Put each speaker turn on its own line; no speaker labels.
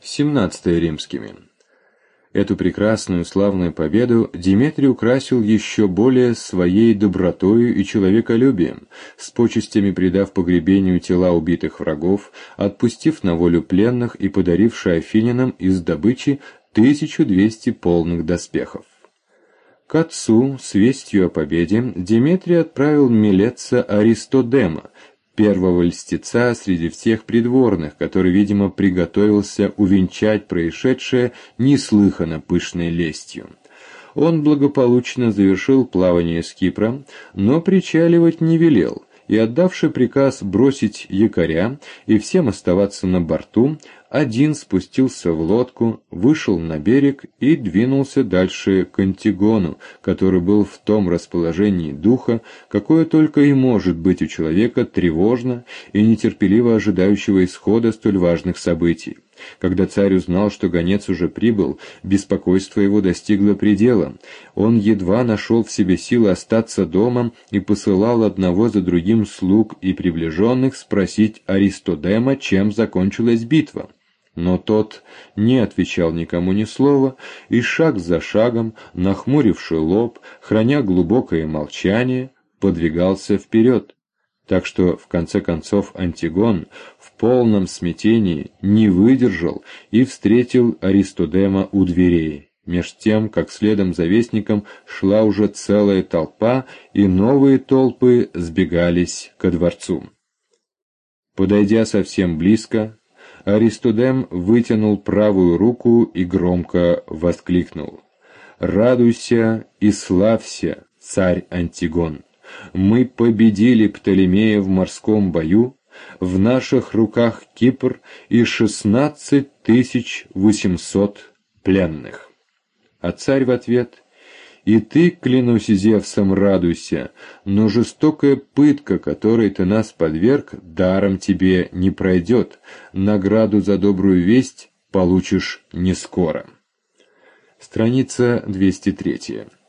17 римскими. Эту прекрасную славную победу Деметрий украсил еще более своей добротою и человеколюбием, с почестями предав погребению тела убитых врагов, отпустив на волю пленных и подаривший афинянам из добычи 1200 полных доспехов. К отцу с вестью о победе Деметрий отправил милеца Аристодема, первого льстеца среди всех придворных, который, видимо, приготовился увенчать происшедшее неслыханно пышной лестью. Он благополучно завершил плавание с Кипра, но причаливать не велел, и, отдавший приказ бросить якоря и всем оставаться на борту, один спустился в лодку, вышел на берег и двинулся дальше к Антигону, который был в том расположении духа, какое только и может быть у человека тревожно и нетерпеливо ожидающего исхода столь важных событий. Когда царь узнал, что гонец уже прибыл, беспокойство его достигло предела. Он едва нашел в себе силы остаться дома и посылал одного за другим слуг и приближенных спросить Аристодема, чем закончилась битва. Но тот не отвечал никому ни слова, и шаг за шагом, нахмуривший лоб, храня глубокое молчание, подвигался вперед. Так что, в конце концов, Антигон в полном смятении не выдержал и встретил Аристодема у дверей, меж тем, как следом за вестником шла уже целая толпа, и новые толпы сбегались ко дворцу. Подойдя совсем близко, Аристодем вытянул правую руку и громко воскликнул: «Радуйся и славься, царь Антигон! Мы победили Птолемея в морском бою, в наших руках Кипр и 16 800 пленных». А царь в ответ: «И ты, клянусь Зевсом, радуйся, но жестокая пытка, которой ты нас подверг, даром тебе не пройдет, награду за добрую весть получишь не скоро». Страница 203.